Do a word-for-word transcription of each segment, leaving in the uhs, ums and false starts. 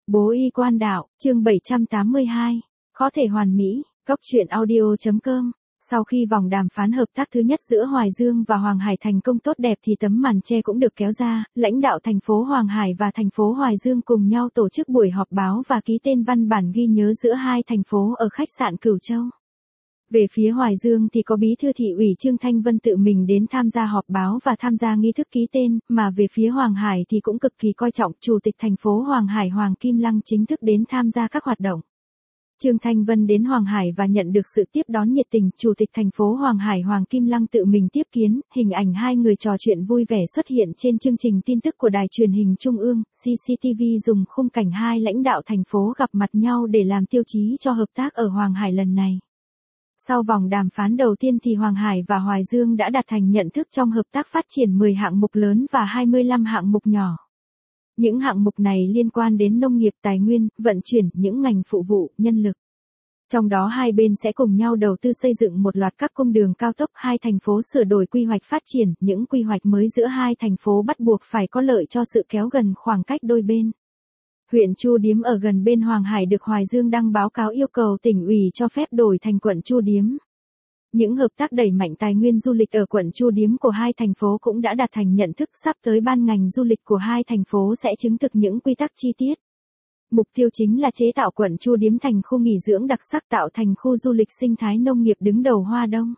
Bố y quan đạo, chương bảy trăm tám mươi hai. Có thể hoàn mỹ, góc truyện audio.com. Sau khi vòng đàm phán hợp tác thứ nhất giữa Hoài Dương và Hoàng Hải thành công tốt đẹp thì tấm màn che cũng được kéo ra, lãnh đạo thành phố Hoàng Hải và thành phố Hoài Dương cùng nhau tổ chức buổi họp báo và ký tên văn bản ghi nhớ giữa hai thành phố ở khách sạn Cửu Châu. Về phía Hoài Dương thì có bí thư thị ủy Trương Thanh Vân tự mình đến tham gia họp báo và tham gia nghi thức ký tên, mà về phía Hoàng Hải thì cũng cực kỳ coi trọng Chủ tịch thành phố Hoàng Hải Hoàng Kim Lăng chính thức đến tham gia các hoạt động. Trương Thanh Vân đến Hoàng Hải và nhận được sự tiếp đón nhiệt tình, Chủ tịch thành phố Hoàng Hải Hoàng Kim Lăng tự mình tiếp kiến, hình ảnh hai người trò chuyện vui vẻ xuất hiện trên chương trình tin tức của đài truyền hình Trung ương, xê xê tê vê dùng khung cảnh hai lãnh đạo thành phố gặp mặt nhau để làm tiêu chí cho hợp tác ở Hoàng Hải lần này. Sau vòng đàm phán đầu tiên thì Hoàng Hải và Hoài Dương đã đạt thành nhận thức trong hợp tác phát triển mười hạng mục lớn và hai mươi lăm hạng mục nhỏ. Những hạng mục này liên quan đến nông nghiệp, tài nguyên, vận chuyển, những ngành phụ vụ, nhân lực. Trong đó hai bên sẽ cùng nhau đầu tư xây dựng một loạt các cung đường cao tốc, hai thành phố sửa đổi quy hoạch phát triển, những quy hoạch mới giữa hai thành phố bắt buộc phải có lợi cho sự kéo gần khoảng cách đôi bên. Huyện Chu Điếm ở gần bên Hoàng Hải được Hoài Dương đăng báo cáo yêu cầu tỉnh ủy cho phép đổi thành quận Chu Điếm. Những hợp tác đẩy mạnh tài nguyên du lịch ở quận Chu Điếm của hai thành phố cũng đã đạt thành nhận thức, sắp tới ban ngành du lịch của hai thành phố sẽ chứng thực những quy tắc chi tiết. Mục tiêu chính là chế tạo quận Chu Điếm thành khu nghỉ dưỡng đặc sắc, tạo thành khu du lịch sinh thái nông nghiệp đứng đầu Hoa Đông.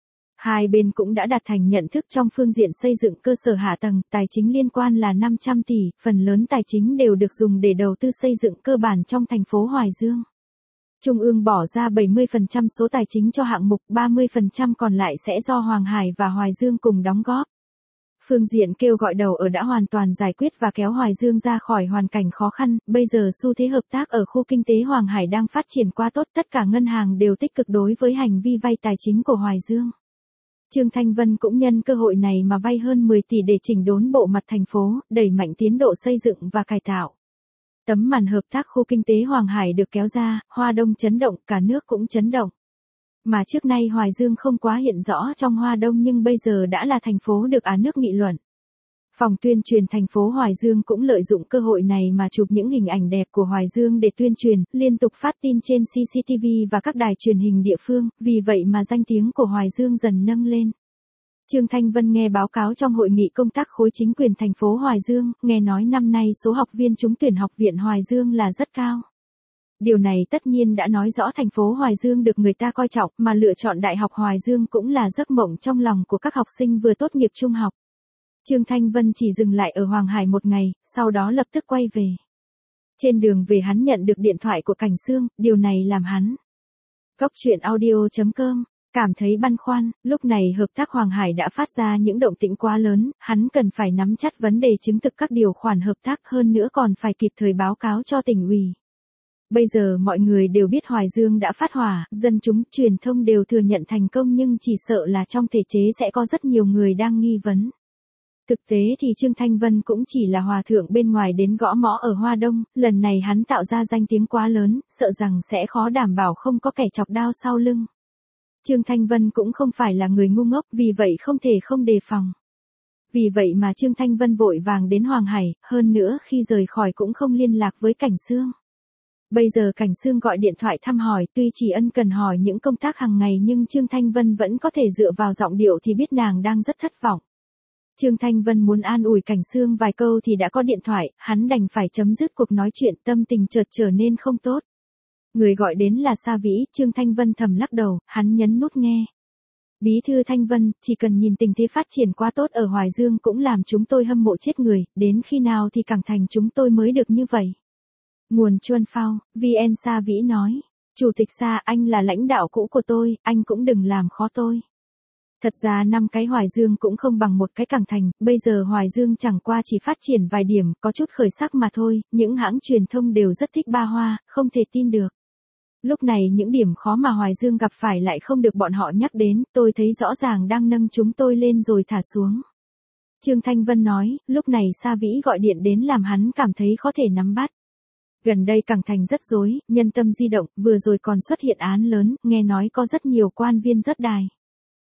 Hai bên cũng đã đạt thành nhận thức trong phương diện xây dựng cơ sở hạ tầng, tài chính liên quan là năm trăm tỷ, phần lớn tài chính đều được dùng để đầu tư xây dựng cơ bản trong thành phố Hoài Dương. Trung ương bỏ ra bảy mươi phần trăm số tài chính cho hạng mục, ba mươi phần trăm còn lại sẽ do Hoàng Hải và Hoài Dương cùng đóng góp. Phương diện kêu gọi đầu ở đã hoàn toàn giải quyết và kéo Hoài Dương ra khỏi hoàn cảnh khó khăn, bây giờ xu thế hợp tác ở khu kinh tế Hoàng Hải đang phát triển quá tốt, tất cả ngân hàng đều tích cực đối với hành vi vay tài chính của Hoài Dương. Trương Thanh Vân cũng nhân cơ hội này mà vay hơn mười tỷ để chỉnh đốn bộ mặt thành phố, đẩy mạnh tiến độ xây dựng và cải tạo. Tấm màn hợp tác khu kinh tế Hoàng Hải được kéo ra, Hoa Đông chấn động, cả nước cũng chấn động. Mà trước nay Hoài Dương không quá hiện rõ trong Hoa Đông nhưng bây giờ đã là thành phố được cả nước nghị luận. Phòng tuyên truyền thành phố Hoài Dương cũng lợi dụng cơ hội này mà chụp những hình ảnh đẹp của Hoài Dương để tuyên truyền, liên tục phát tin trên xê xê tê vê và các đài truyền hình địa phương, vì vậy mà danh tiếng của Hoài Dương dần nâng lên. Trương Thanh Vân nghe báo cáo trong hội nghị công tác khối chính quyền thành phố Hoài Dương, nghe nói năm nay số học viên trúng tuyển học viện Hoài Dương là rất cao. Điều này tất nhiên đã nói rõ thành phố Hoài Dương được người ta coi trọng, mà lựa chọn Đại học Hoài Dương cũng là giấc mộng trong lòng của các học sinh vừa tốt nghiệp trung học. Trương Thanh Vân chỉ dừng lại ở Hoàng Hải một ngày, sau đó lập tức quay về. Trên đường về hắn nhận được điện thoại của Cảnh Sương, điều này làm hắn. Góc truyện audio.com. Cảm thấy băn khoăn, lúc này hợp tác Hoàng Hải đã phát ra những động tĩnh quá lớn, hắn cần phải nắm chắc vấn đề chứng thực các điều khoản hợp tác, hơn nữa còn phải kịp thời báo cáo cho tỉnh ủy. Bây giờ mọi người đều biết Hoài Dương đã phát hỏa, dân chúng, truyền thông đều thừa nhận thành công nhưng chỉ sợ là trong thể chế sẽ có rất nhiều người đang nghi vấn. Thực tế thì Trương Thanh Vân cũng chỉ là hòa thượng bên ngoài đến gõ mõ ở Hoa Đông, lần này hắn tạo ra danh tiếng quá lớn, sợ rằng sẽ khó đảm bảo không có kẻ chọc đao sau lưng. Trương Thanh Vân cũng không phải là người ngu ngốc, vì vậy không thể không đề phòng. Vì vậy mà Trương Thanh Vân vội vàng đến Hoàng Hải, hơn nữa khi rời khỏi cũng không liên lạc với Cảnh Sương. Bây giờ Cảnh Sương gọi điện thoại thăm hỏi, tuy chỉ ân cần hỏi những công tác hàng ngày nhưng Trương Thanh Vân vẫn có thể dựa vào giọng điệu thì biết nàng đang rất thất vọng. Trương Thanh Vân muốn an ủi Cảnh Sương vài câu thì đã có điện thoại, hắn đành phải chấm dứt cuộc nói chuyện, tâm tình chợt trở nên không tốt. Người gọi đến là Sa Vĩ, Trương Thanh Vân thầm lắc đầu, hắn nhấn nút nghe. Bí thư Thanh Vân, chỉ cần nhìn tình thế phát triển quá tốt ở Hoài Dương cũng làm chúng tôi hâm mộ chết người, đến khi nào thì Cảng Thành chúng tôi mới được như vậy. Nguồn Chuân Phao, vê en Sa Vĩ nói, Chủ tịch Sa, anh là lãnh đạo cũ của tôi, anh cũng đừng làm khó tôi. Thật ra năm cái Hoài Dương cũng không bằng một cái Cảng Thành, bây giờ Hoài Dương chẳng qua chỉ phát triển vài điểm, có chút khởi sắc mà thôi, những hãng truyền thông đều rất thích Ba Hoa, không thể tin được. Lúc này những điểm khó mà Hoài Dương gặp phải lại không được bọn họ nhắc đến, tôi thấy rõ ràng đang nâng chúng tôi lên rồi thả xuống. Trương Thanh Vân nói, lúc này Sa Vĩ gọi điện đến làm hắn cảm thấy khó thể nắm bắt. Gần đây Cảng Thành rất rối, nhân tâm di động, vừa rồi còn xuất hiện án lớn, nghe nói có rất nhiều quan viên rớt đài.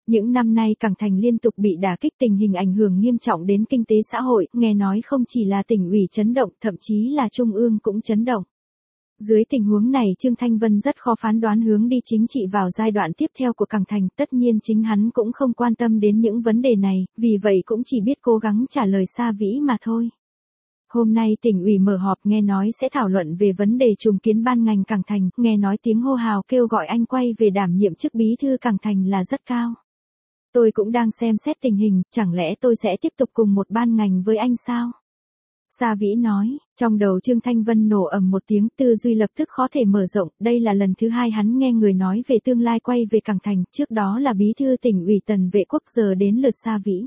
Những năm nay Cảng Thành liên tục bị đả kích, tình hình ảnh hưởng nghiêm trọng đến kinh tế xã hội, nghe nói không chỉ là tỉnh ủy chấn động, thậm chí là trung ương cũng chấn động. Dưới tình huống này Trương Thanh Vân rất khó phán đoán hướng đi chính trị vào giai đoạn tiếp theo của Cảng Thành, tất nhiên chính hắn cũng không quan tâm đến những vấn đề này, vì vậy cũng chỉ biết cố gắng trả lời xa vĩ mà thôi. Hôm nay tỉnh ủy mở họp nghe nói sẽ thảo luận về vấn đề trùng kiến ban ngành Cảng Thành, nghe nói tiếng hô hào kêu gọi anh quay về đảm nhiệm chức bí thư Cảng Thành là rất cao. Tôi cũng đang xem xét tình hình, chẳng lẽ tôi sẽ tiếp tục cùng một ban ngành với anh sao? Sa Vĩ nói, trong đầu Trương Thanh Vân nổ ầm một tiếng, tư duy lập tức khó thể mở rộng, đây là lần thứ hai hắn nghe người nói về tương lai quay về Cảng Thành, trước đó là bí thư tỉnh ủy Tần Vệ Quốc, giờ đến lượt Sa Vĩ.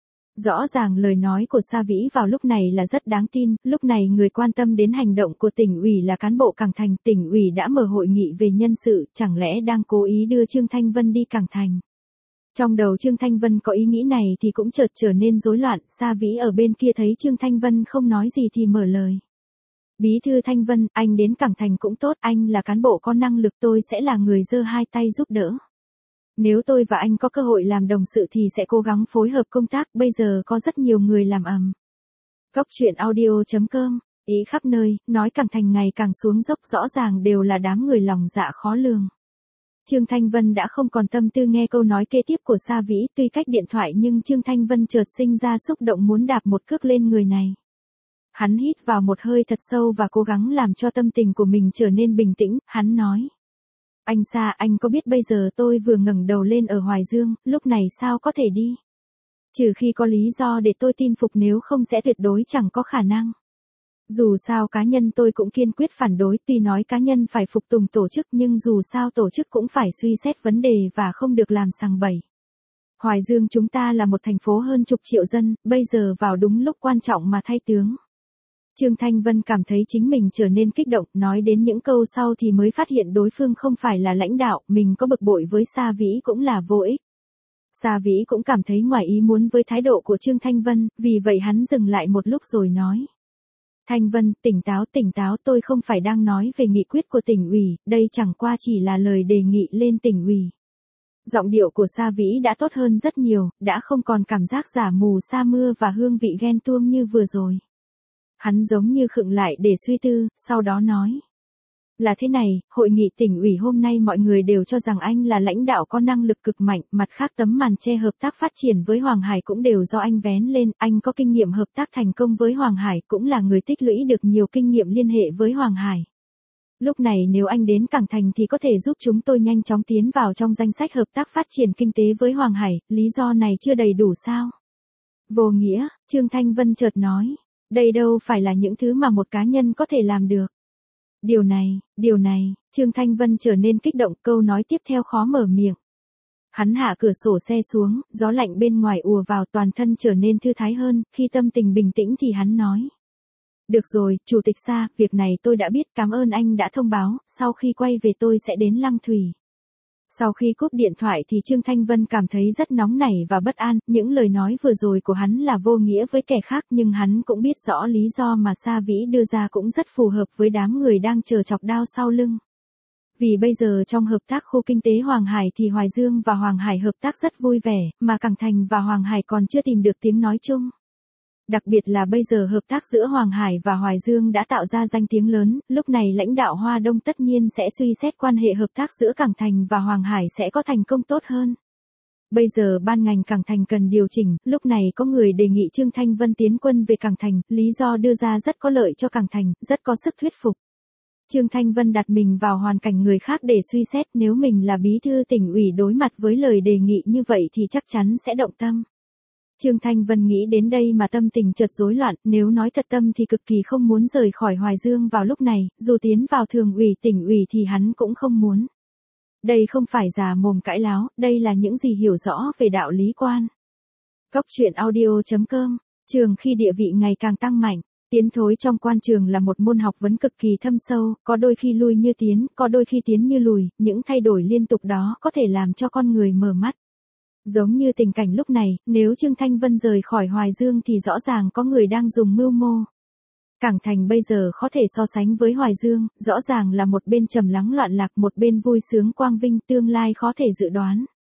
Rõ ràng lời nói của Sa Vĩ vào lúc này là rất đáng tin, lúc này người quan tâm đến hành động của tỉnh ủy là cán bộ Cảng Thành, tỉnh ủy đã mở hội nghị về nhân sự, chẳng lẽ đang cố ý đưa Trương Thanh Vân đi Cảng Thành. Trong đầu Trương Thanh Vân có ý nghĩ này thì cũng chợt trở nên rối loạn, Sa Vĩ ở bên kia thấy Trương Thanh Vân không nói gì thì mở lời. Bí thư Thanh Vân, anh đến Cảng Thành cũng tốt, anh là cán bộ có năng lực, tôi sẽ là người giơ hai tay giúp đỡ. Nếu tôi và anh có cơ hội làm đồng sự thì sẽ cố gắng phối hợp công tác, bây giờ có rất nhiều người làm ầm. Cốc truyện audio chấm com, ý khắp nơi, nói Cảng Thành ngày càng xuống dốc, rõ ràng đều là đám người lòng dạ khó lường. Trương Thanh Vân đã không còn tâm tư nghe câu nói kế tiếp của Sa Vĩ, tuy cách điện thoại nhưng Trương Thanh Vân chợt sinh ra xúc động muốn đạp một cước lên người này. Hắn hít vào một hơi thật sâu và cố gắng làm cho tâm tình của mình trở nên bình tĩnh, hắn nói. Anh Sa, anh có biết bây giờ tôi vừa ngẩng đầu lên ở Hoài Dương, lúc này sao có thể đi? Trừ khi có lý do để tôi tin phục, nếu không sẽ tuyệt đối chẳng có khả năng. Dù sao cá nhân tôi cũng kiên quyết phản đối, tuy nói cá nhân phải phục tùng tổ chức nhưng dù sao tổ chức cũng phải suy xét vấn đề và không được làm sằng bậy. Hoài Dương chúng ta là một thành phố hơn chục triệu dân, bây giờ vào đúng lúc quan trọng mà thay tướng. Trương Thanh Vân cảm thấy chính mình trở nên kích động, nói đến những câu sau thì mới phát hiện đối phương không phải là lãnh đạo, mình có bực bội với Sa Vĩ cũng là vô ích. Sa Vĩ cũng cảm thấy ngoài ý muốn với thái độ của Trương Thanh Vân, vì vậy hắn dừng lại một lúc rồi nói. Thanh Vân, tỉnh táo tỉnh táo, tôi không phải đang nói về nghị quyết của tỉnh ủy, đây chẳng qua chỉ là lời đề nghị lên tỉnh ủy. Giọng điệu của Sa Vĩ đã tốt hơn rất nhiều, đã không còn cảm giác giả mù sa mưa và hương vị ghen tuông như vừa rồi. Hắn giống như khựng lại để suy tư, sau đó nói. Là thế này, hội nghị tỉnh ủy hôm nay mọi người đều cho rằng anh là lãnh đạo có năng lực cực mạnh, mặt khác tấm màn che hợp tác phát triển với Hoàng Hải cũng đều do anh vén lên, anh có kinh nghiệm hợp tác thành công với Hoàng Hải, cũng là người tích lũy được nhiều kinh nghiệm liên hệ với Hoàng Hải. Lúc này nếu anh đến Cảng Thành thì có thể giúp chúng tôi nhanh chóng tiến vào trong danh sách hợp tác phát triển kinh tế với Hoàng Hải, lý do này chưa đầy đủ sao? Vô nghĩa, Trương Thanh Vân chợt nói, đây đâu phải là những thứ mà một cá nhân có thể làm được. Điều này, điều này, Trương Thanh Vân trở nên kích động, câu nói tiếp theo khó mở miệng. Hắn hạ cửa sổ xe xuống, gió lạnh bên ngoài ùa vào, toàn thân trở nên thư thái hơn, khi tâm tình bình tĩnh thì hắn nói. Được rồi, Chủ tịch Sa, việc này tôi đã biết, cảm ơn anh đã thông báo, sau khi quay về tôi sẽ đến Lăng Thủy. Sau khi cúp điện thoại thì Trương Thanh Vân cảm thấy rất nóng nảy và bất an, những lời nói vừa rồi của hắn là vô nghĩa với kẻ khác nhưng hắn cũng biết rõ lý do mà Sa Vĩ đưa ra cũng rất phù hợp với đám người đang chờ chọc đao sau lưng. Vì bây giờ trong hợp tác khu kinh tế Hoàng Hải thì Hoài Dương và Hoàng Hải hợp tác rất vui vẻ, mà Cảng Thành và Hoàng Hải còn chưa tìm được tiếng nói chung. Đặc biệt là bây giờ hợp tác giữa Hoàng Hải và Hoài Dương đã tạo ra danh tiếng lớn, lúc này lãnh đạo Hoa Đông tất nhiên sẽ suy xét quan hệ hợp tác giữa Cảng Thành và Hoàng Hải sẽ có thành công tốt hơn. Bây giờ ban ngành Cảng Thành cần điều chỉnh, lúc này có người đề nghị Trương Thanh Vân tiến quân về Cảng Thành, lý do đưa ra rất có lợi cho Cảng Thành, rất có sức thuyết phục. Trương Thanh Vân đặt mình vào hoàn cảnh người khác để suy xét, nếu mình là bí thư tỉnh ủy đối mặt với lời đề nghị như vậy thì chắc chắn sẽ động tâm. Trương Thanh Vân nghĩ đến đây mà tâm tình chợt rối loạn, nếu nói thật tâm thì cực kỳ không muốn rời khỏi Hoài Dương vào lúc này, dù tiến vào thường ủy tỉnh ủy thì hắn cũng không muốn. Đây không phải già mồm cãi láo, đây là những gì hiểu rõ về đạo lý quan. Cốc truyện audio chấm com, trường khi địa vị ngày càng tăng mạnh, tiến thối trong quan trường là một môn học vấn cực kỳ thâm sâu, có đôi khi lui như tiến, có đôi khi tiến như lùi, những thay đổi liên tục đó có thể làm cho con người mở mắt. Giống như tình cảnh lúc này, nếu Trương Thanh Vân rời khỏi Hoài Dương thì rõ ràng có người đang dùng mưu mô. Cảng Thành bây giờ khó thể so sánh với Hoài Dương, rõ ràng là một bên trầm lắng loạn lạc, một bên vui sướng quang vinh, tương lai khó thể dự đoán.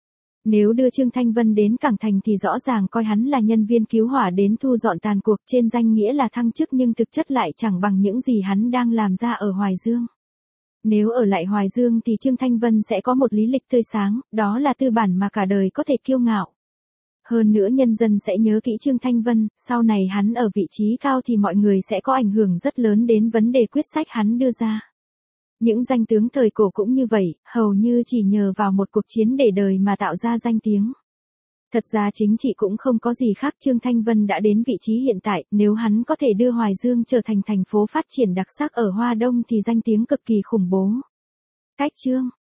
Nếu đưa Trương Thanh Vân đến cảng thành thì rõ ràng coi hắn là nhân viên cứu hỏa đến thu dọn tàn cuộc, trên danh nghĩa là thăng chức nhưng thực chất lại chẳng bằng những gì hắn đang làm ra ở Hoài Dương. Nếu ở lại Hoài Dương thì Trương Thanh Vân sẽ có một lý lịch tươi sáng, đó là tư bản mà cả đời có thể kiêu ngạo. Hơn nữa nhân dân sẽ nhớ kỹ Trương Thanh Vân, sau này hắn ở vị trí cao thì mọi người sẽ có ảnh hưởng rất lớn đến vấn đề quyết sách hắn đưa ra. Những danh tướng thời cổ cũng như vậy, hầu như chỉ nhờ vào một cuộc chiến để đời mà tạo ra danh tiếng. Thật ra chính trị cũng không có gì khác, Trương Thanh Vân đã đến vị trí hiện tại, nếu hắn có thể đưa Hoài Dương trở thành thành phố phát triển đặc sắc ở Hoa Đông thì danh tiếng cực kỳ khủng bố. Cách Trương